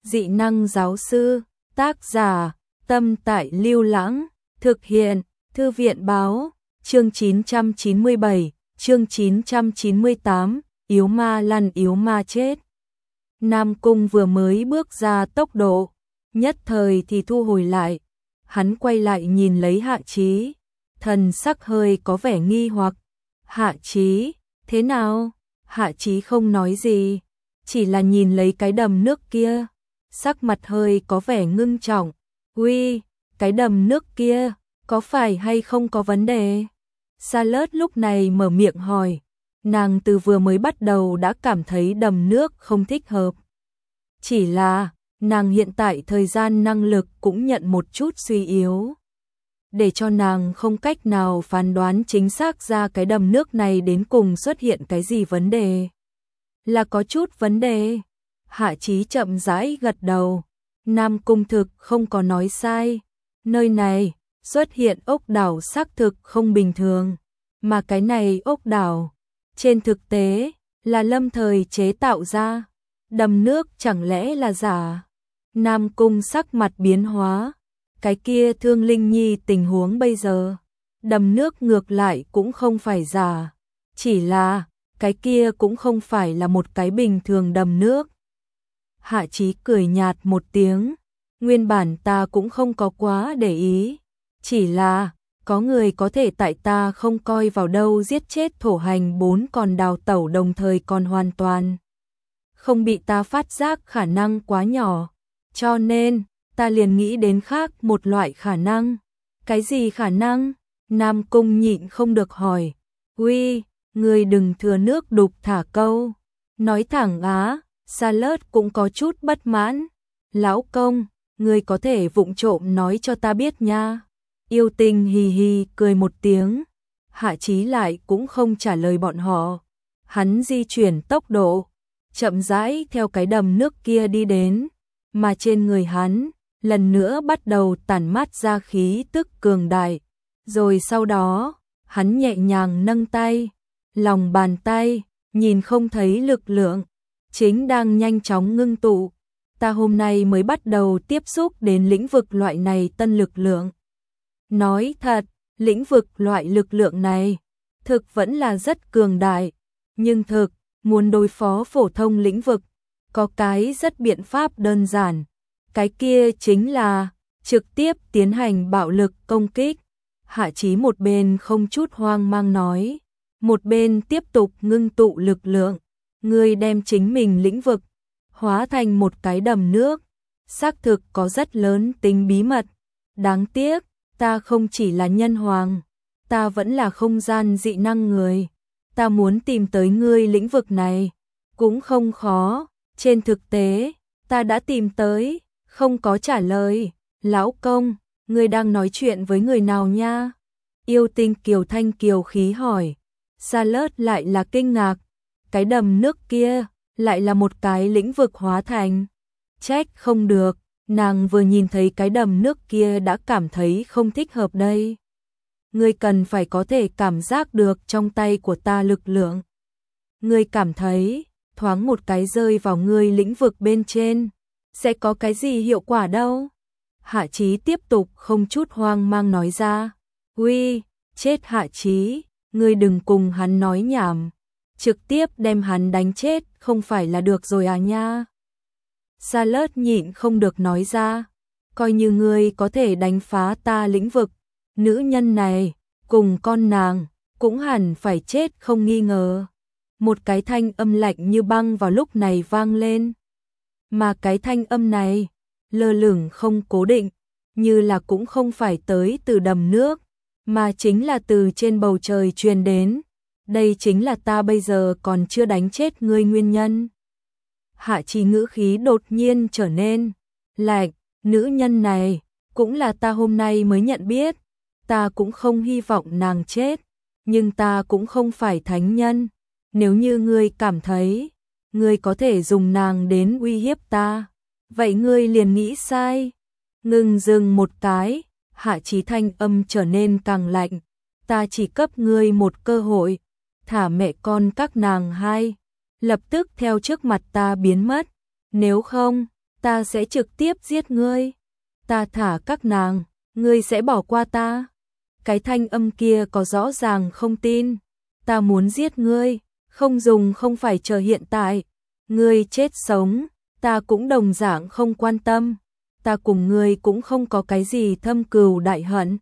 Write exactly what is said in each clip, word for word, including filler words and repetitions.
dị năng giáo sư, tác giả, Tâm Tại Lưu Lãng, thực hiện, Thư viện báo, chương chín trăm chín mươi bảy, chương chín trăm chín mươi tám, yếu ma lăn yếu ma chết. Nam Cung vừa mới bước ra tốc độ, nhất thời thì thu hồi lại, hắn quay lại nhìn lấy Hạ Chí, thần sắc hơi có vẻ nghi hoặc. Hạ Chí, thế nào? Hạ Chí không nói gì, chỉ là nhìn lấy cái đầm nước kia, sắc mặt hơi có vẻ ngưng trọng. Uy, cái đầm nước kia, có phải hay không có vấn đề? Charlotte lúc này mở miệng hỏi, nàng từ vừa mới bắt đầu đã cảm thấy đầm nước không thích hợp. Chỉ là, nàng hiện tại thời gian năng lực cũng nhận một chút suy yếu, để cho nàng không cách nào phán đoán chính xác ra cái đầm nước này đến cùng xuất hiện cái gì vấn đề. Là có chút vấn đề. Hạ Chí chậm rãi gật đầu. Nam Cung thực không có nói sai. Nơi này xuất hiện ốc đảo xác thực không bình thường. Mà cái này ốc đảo, trên thực tế, là lâm thời chế tạo ra. Đầm nước chẳng lẽ là giả? Nam Cung sắc mặt biến hóa. Cái kia Thương Linh Nhi tình huống bây giờ, đầm nước ngược lại cũng không phải giả, chỉ là cái kia cũng không phải là một cái bình thường đầm nước. Hạ Chí cười nhạt một tiếng, nguyên bản ta cũng không có quá để ý, chỉ là có người có thể tại ta không coi vào đâu giết chết thổ hành bốn còn đào tẩu đồng thời còn hoàn toàn không bị ta phát giác khả năng quá nhỏ, cho nên ta liền nghĩ đến khác một loại khả năng. Cái gì khả năng? Nam Cung nhịn không được hỏi. Uy, ngươi đừng thừa nước đục thả câu. Nói thẳng á, Charlotte cũng có chút bất mãn. Lão công, ngươi có thể vụng trộm nói cho ta biết nha. Yêu Tinh hì hì cười một tiếng. Hạ Chí lại cũng không trả lời bọn họ. Hắn di chuyển tốc độ, chậm rãi theo cái đầm nước kia đi đến, mà trên người hắn lần nữa bắt đầu tản mát ra khí tức cường đại. Rồi sau đó, hắn nhẹ nhàng nâng tay, lòng bàn tay, nhìn không thấy lực lượng, chính đang nhanh chóng ngưng tụ. Ta hôm nay mới bắt đầu tiếp xúc đến lĩnh vực loại này tân lực lượng. Nói thật, lĩnh vực loại lực lượng này, thực vẫn là rất cường đại, nhưng thực, muốn đối phó phổ thông lĩnh vực, có cái rất biện pháp đơn giản. Cái kia chính là trực tiếp tiến hành bạo lực công kích. Hạ Chí một bên không chút hoang mang nói, một bên tiếp tục ngưng tụ lực lượng. Ngươi đem chính mình lĩnh vực hóa thành một cái đầm nước, xác thực có rất lớn tính bí mật. Đáng tiếc, ta không chỉ là nhân hoàng, ta vẫn là không gian dị năng người. Ta muốn tìm tới ngươi lĩnh vực này, cũng không khó. Trên thực tế, ta đã tìm tới. Không có trả lời. Lão công, ngươi đang nói chuyện với người nào nha? Yêu Tinh kiều thanh kiều khí hỏi. Charlotte lại là kinh ngạc. Cái đầm nước kia lại là một cái lĩnh vực hóa thành. Trách không được, nàng vừa nhìn thấy cái đầm nước kia đã cảm thấy không thích hợp đây. Ngươi cần phải có thể cảm giác được trong tay của ta lực lượng. Ngươi cảm thấy thoáng một cái rơi vào ngươi lĩnh vực bên trên, sẽ có cái gì hiệu quả đâu? Hạ Chí tiếp tục không chút hoang mang nói ra. Uy, chết Hạ Chí, ngươi đừng cùng hắn nói nhảm, trực tiếp đem hắn đánh chết không phải là được rồi à nha? Charlotte nhịn không được nói ra, coi như ngươi có thể đánh phá ta lĩnh vực, nữ nhân này cùng con nàng cũng hẳn phải chết không nghi ngờ. Một cái thanh âm lạnh như băng vào lúc này vang lên. Mà cái thanh âm này, lơ lửng không cố định, như là cũng không phải tới từ đầm nước, mà chính là từ trên bầu trời truyền đến. Đây chính là ta bây giờ còn chưa đánh chết ngươi nguyên nhân. Hạ Chí ngữ khí đột nhiên trở nên lạnh, nữ nhân này, cũng là ta hôm nay mới nhận biết. Ta cũng không hy vọng nàng chết, nhưng ta cũng không phải thánh nhân. Nếu như ngươi cảm thấy ngươi có thể dùng nàng đến uy hiếp ta, vậy ngươi liền nghĩ sai. Ngừng dừng một cái, Hạ Chí thanh âm trở nên càng lạnh. Ta chỉ cấp ngươi một cơ hội, thả mẹ con các nàng hai, lập tức theo trước mặt ta biến mất. Nếu không, ta sẽ trực tiếp giết ngươi. Ta thả các nàng, ngươi sẽ bỏ qua ta. Cái thanh âm kia có rõ ràng không tin. Ta muốn giết ngươi, không dùng không phải chờ hiện tại. Ngươi chết sống, ta cũng đồng dạng không quan tâm. Ta cùng ngươi cũng không có cái gì thâm cừu đại hận.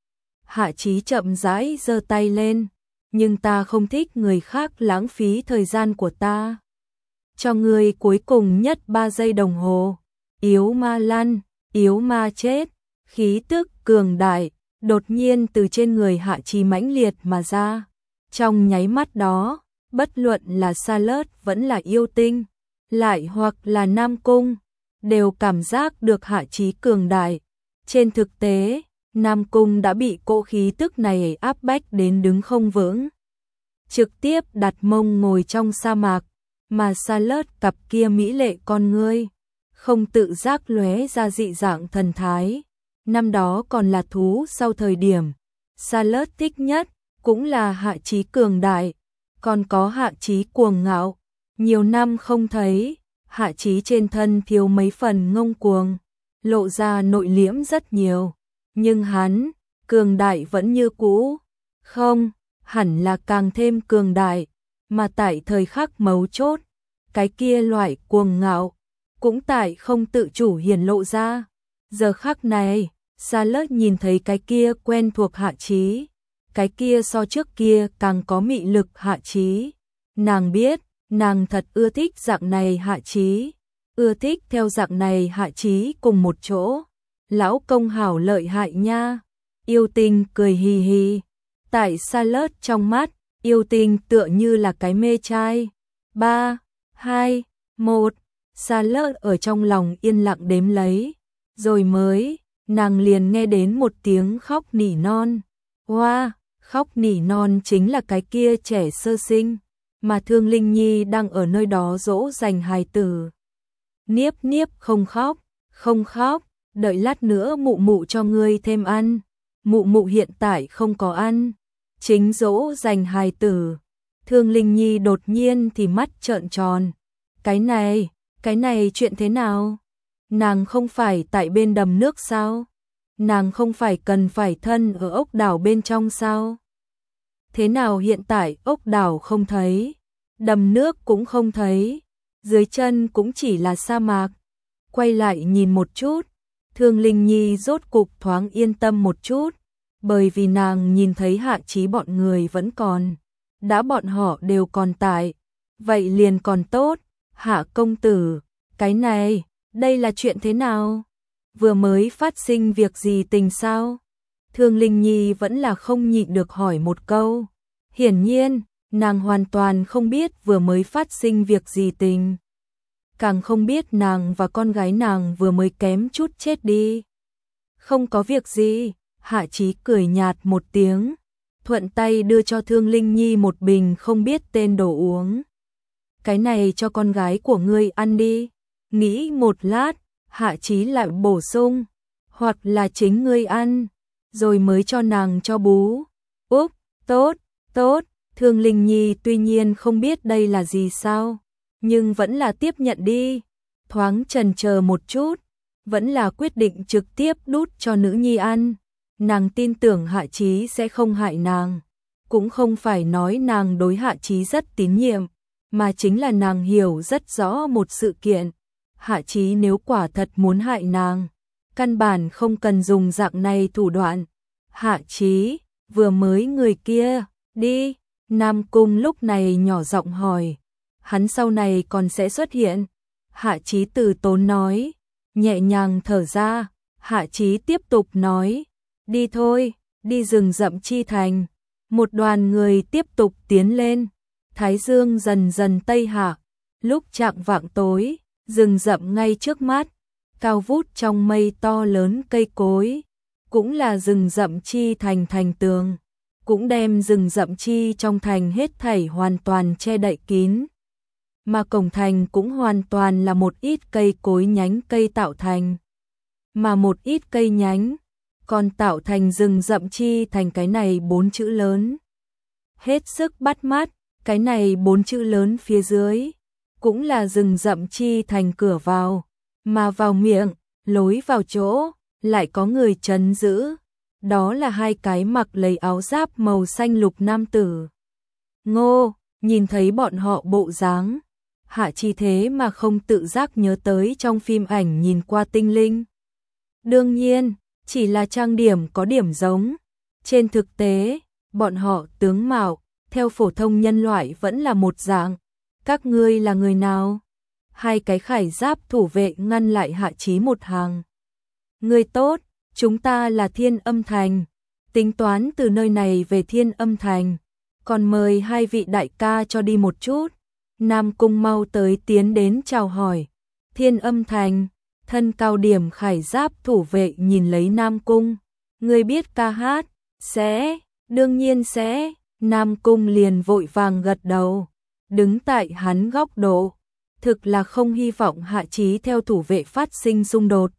Hạ Chí chậm rãi giơ tay lên, nhưng ta không thích người khác lãng phí thời gian của ta. Cho ngươi cuối cùng nhất ba giây đồng hồ. Yếu ma lăn, yếu ma chết, khí tức cường đại, đột nhiên từ trên người Hạ Chí mãnh liệt mà ra. Trong nháy mắt đó, bất luận là Charlotte vẫn là yêu tinh, lại hoặc là Nam Cung, đều cảm giác được Hạ Chí cường đại. Trên thực tế, Nam Cung đã bị cỗ khí tức này áp bách đến đứng không vững. Trực tiếp đặt mông ngồi trong sa mạc, mà Charlotte cặp kia mỹ lệ con ngươi, không tự giác lóe ra dị dạng thần thái. Năm đó còn là thú sau thời điểm, Charlotte thích nhất, cũng là Hạ Chí cường đại, còn có Hạ Chí cuồng ngạo. Nhiều năm không thấy, Hạ Chí trên thân thiếu mấy phần ngông cuồng, lộ ra nội liễm rất nhiều. Nhưng hắn, cường đại vẫn như cũ. Không, hẳn là càng thêm cường đại, mà tại thời khắc mấu chốt, cái kia loại cuồng ngạo, cũng tại không tự chủ hiển lộ ra. Giờ khắc này, Charlotte nhìn thấy cái kia quen thuộc Hạ Chí, cái kia so trước kia càng có mị lực Hạ Chí. Nàng biết, nàng thật ưa thích dạng này Hạ Chí, ưa thích theo dạng này Hạ Chí cùng một chỗ. Lão công hảo lợi hại nha. Yêu tinh cười hì hì. Tại Charlotte trong mắt, yêu tinh tựa như là cái mê trai. Ba, hai, một. Charlotte ở trong lòng yên lặng đếm lấy. Rồi mới, nàng liền nghe đến một tiếng khóc nỉ non. Hoa, wow, khóc nỉ non chính là cái kia trẻ sơ sinh, mà Thương Linh Nhi đang ở nơi đó dỗ dành hài tử. Niếp niếp không khóc, không khóc. Đợi lát nữa mụ mụ cho ngươi thêm ăn. Mụ mụ hiện tại không có ăn. Chính dỗ dành hài tử. Thương Linh Nhi đột nhiên thì mắt trợn tròn. Cái này, cái này chuyện thế nào? Nàng không phải tại bên đầm nước sao? Nàng không phải cần phải thân ở ốc đảo bên trong sao? Thế nào hiện tại ốc đảo không thấy? Đầm nước cũng không thấy. Dưới chân cũng chỉ là sa mạc. Quay lại nhìn một chút. Thương Linh Nhi rốt cục thoáng yên tâm một chút, bởi vì nàng nhìn thấy Hạ Chí bọn người vẫn còn. Đã bọn họ đều còn tại, vậy liền còn tốt. Hạ công tử, cái này, đây là chuyện thế nào? Vừa mới phát sinh việc gì tình sao? Thương Linh Nhi vẫn là không nhịn được hỏi một câu. Hiển nhiên, nàng hoàn toàn không biết vừa mới phát sinh việc gì tình. Càng không biết nàng và con gái nàng vừa mới kém chút chết đi. Không có việc gì, Hạ Chí cười nhạt một tiếng, thuận tay đưa cho Thương Linh Nhi một bình không biết tên đồ uống. Cái này cho con gái của ngươi ăn đi. Nghĩ một lát, Hạ Chí lại bổ sung, hoặc là chính ngươi ăn, rồi mới cho nàng cho bú. Úp, tốt, tốt, Thương Linh Nhi tuy nhiên không biết đây là gì sao, nhưng vẫn là tiếp nhận đi. Thoáng chần chờ một chút, vẫn là quyết định trực tiếp đút cho nữ nhi ăn. Nàng tin tưởng Hạ Chí sẽ không hại nàng, cũng không phải nói nàng đối Hạ Chí rất tín nhiệm, mà chính là nàng hiểu rất rõ một sự kiện. Hạ Chí nếu quả thật muốn hại nàng, căn bản không cần dùng dạng này thủ đoạn. Hạ Chí, vừa mới người kia, đi. Nam Cung lúc này nhỏ giọng hỏi, hắn sau này còn sẽ xuất hiện. Hạ Chí từ tốn nói, nhẹ nhàng thở ra. Hạ Chí tiếp tục nói, đi thôi, đi rừng rậm chi thành. Một đoàn người tiếp tục tiến lên. Thái dương dần dần tây hạ, lúc chạng vạng tối, rừng rậm ngay trước mắt, cao vút trong mây to lớn cây cối, cũng là rừng rậm chi thành thành tường, cũng đem rừng rậm chi trong thành hết thảy hoàn toàn che đậy kín. Mà cổng thành cũng hoàn toàn là một ít cây cối nhánh cây tạo thành, mà một ít cây nhánh còn tạo thành rừng rậm chi thành cái này bốn chữ lớn. Hết sức bắt mắt, cái này bốn chữ lớn phía dưới cũng là rừng rậm chi thành cửa vào, mà vào miệng, lối vào chỗ, lại có người trấn giữ. Đó là hai cái mặc lấy áo giáp màu xanh lục nam tử. Ngô, nhìn thấy bọn họ bộ dáng, Hạ Chi thế mà không tự giác nhớ tới trong phim ảnh nhìn qua tinh linh. Đương nhiên, chỉ là trang điểm có điểm giống. Trên thực tế, bọn họ tướng mạo, theo phổ thông nhân loại vẫn là một dạng. Các ngươi là người nào? Hai cái khải giáp thủ vệ ngăn lại Hạ Chí một hàng. Người tốt, chúng ta là Thiên Âm Thành. Tính toán từ nơi này về Thiên Âm Thành. Còn mời hai vị đại ca cho đi một chút. Nam Cung mau tới tiến đến chào hỏi. Thiên Âm Thành, thân cao điểm khải giáp thủ vệ nhìn lấy Nam Cung. Ngươi biết ca hát? Sẽ, đương nhiên sẽ. Nam Cung liền vội vàng gật đầu. Đứng tại hắn góc độ, thực là không hy vọng Hạ Chí theo thủ vệ phát sinh xung đột.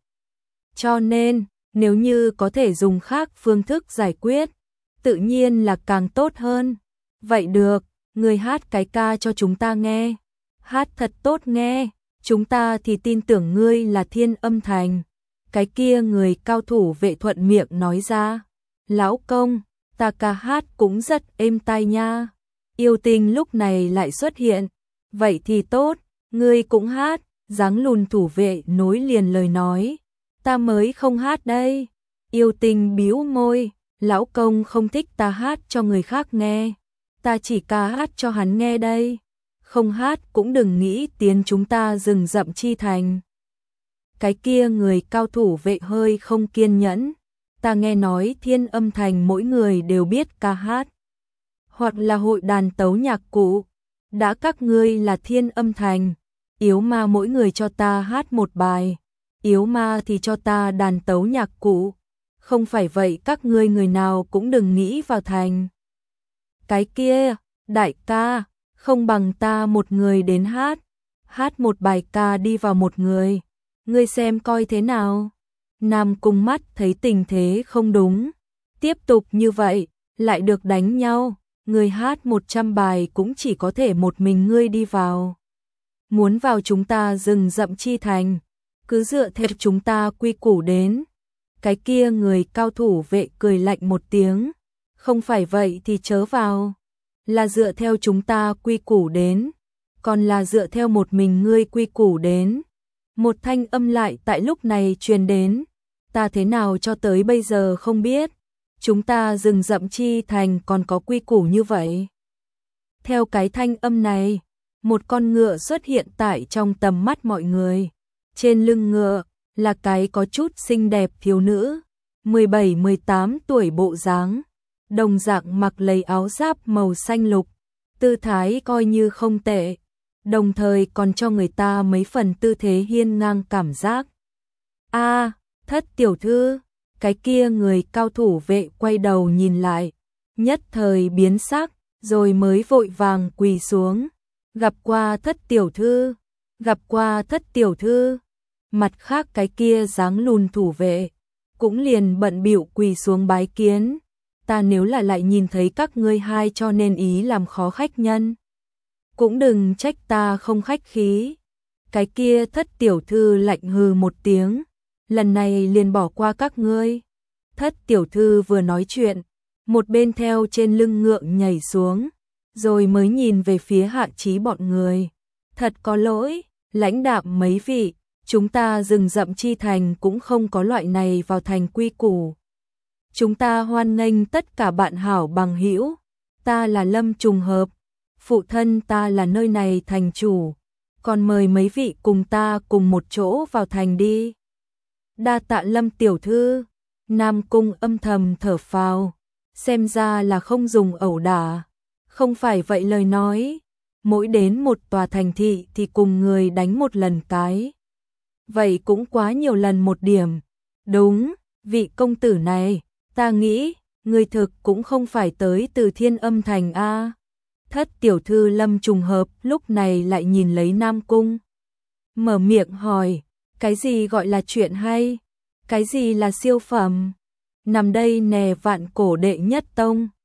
Cho nên, nếu như có thể dùng khác phương thức giải quyết, tự nhiên là càng tốt hơn. Vậy được, người hát cái ca cho chúng ta nghe. Hát thật tốt nghe, chúng ta thì tin tưởng ngươi là Thiên Âm Thành. Cái kia người cao thủ vệ thuận miệng nói ra. Lão công, ta ca hát cũng rất êm tai nha. Yêu Tinh lúc này lại xuất hiện. Vậy thì tốt, ngươi cũng hát. Dáng lùn thủ vệ nối liền lời nói. Ta mới không hát đây. Yêu Tinh bĩu môi. Lão công không thích ta hát cho người khác nghe. Ta chỉ ca hát cho hắn nghe đây. Không hát cũng đừng nghĩ tiến chúng ta rừng rậm chi thành. Cái kia người cao thủ vệ hơi không kiên nhẫn. Ta nghe nói Thiên Âm Thành mỗi người đều biết ca hát. Hoặc là hội đàn tấu nhạc cụ. Đã các ngươi là Thiên Âm Thành, yếu ma mỗi người cho ta hát một bài. Yếu ma thì cho ta đàn tấu nhạc cụ. Không phải vậy các ngươi người nào cũng đừng nghĩ vào thành. Cái kia, đại ca, không bằng ta một người đến hát. Hát một bài ca đi vào một người. Ngươi xem coi thế nào. Nam Cung mắt thấy tình thế không đúng. Tiếp tục như vậy, lại được đánh nhau. Ngươi hát một trăm bài cũng chỉ có thể một mình ngươi đi vào. Muốn vào chúng ta rừng rậm chi thành, cứ dựa theo chúng ta quy củ đến. Cái kia người cao thủ vệ cười lạnh một tiếng. Không phải vậy thì chớ vào. Là dựa theo chúng ta quy củ đến. Còn là dựa theo một mình ngươi quy củ đến. Một thanh âm lại tại lúc này truyền đến. Ta thế nào cho tới bây giờ không biết. Chúng ta rừng rậm chi thành còn có quy củ như vậy. Theo cái thanh âm này, một con ngựa xuất hiện tại trong tầm mắt mọi người. Trên lưng ngựa là cái có chút xinh đẹp thiếu nữ, mười bảy mười tám tuổi bộ dáng, đồng dạng mặc lấy áo giáp màu xanh lục, tư thái coi như không tệ, đồng thời còn cho người ta mấy phần tư thế hiên ngang cảm giác. A, Thất tiểu thư. Cái kia người cao thủ vệ quay đầu nhìn lại, nhất thời biến sắc, rồi mới vội vàng quỳ xuống. Gặp qua Thất tiểu thư, gặp qua Thất tiểu thư. Mặt khác cái kia dáng lùn thủ vệ, cũng liền bận bịu quỳ xuống bái kiến. Ta nếu là lại nhìn thấy các ngươi hai cho nên ý làm khó khách nhân. Cũng đừng trách ta không khách khí. Cái kia Thất tiểu thư lạnh hừ một tiếng. Lần này liền bỏ qua các ngươi. Thất tiểu thư vừa nói chuyện, một bên theo trên lưng ngựa nhảy xuống, rồi mới nhìn về phía Hạ Chí bọn người. Thật có lỗi, lãnh đạm mấy vị, chúng ta rừng rậm chi thành cũng không có loại này vào thành quy củ. Chúng ta hoan nghênh tất cả bạn hảo bằng hữu. Ta là Lâm Trùng Hợp, phụ thân ta là nơi này thành chủ, còn mời mấy vị cùng ta cùng một chỗ vào thành đi. Đa tạ Lâm tiểu thư. Nam Cung âm thầm thở phào, xem ra là không dùng ẩu đả. Không phải vậy lời nói, mỗi đến một tòa thành thị thì cùng người đánh một lần cái. Vậy cũng quá nhiều lần một điểm. Đúng, vị công tử này, ta nghĩ, người thực cũng không phải tới từ Thiên Âm Thành a. Thất tiểu thư Lâm Trùng Hợp lúc này lại nhìn lấy Nam Cung. Mở miệng hỏi, cái gì gọi là chuyện hay? Cái gì là siêu phẩm? Nằm đây nè vạn cổ đệ nhất tông.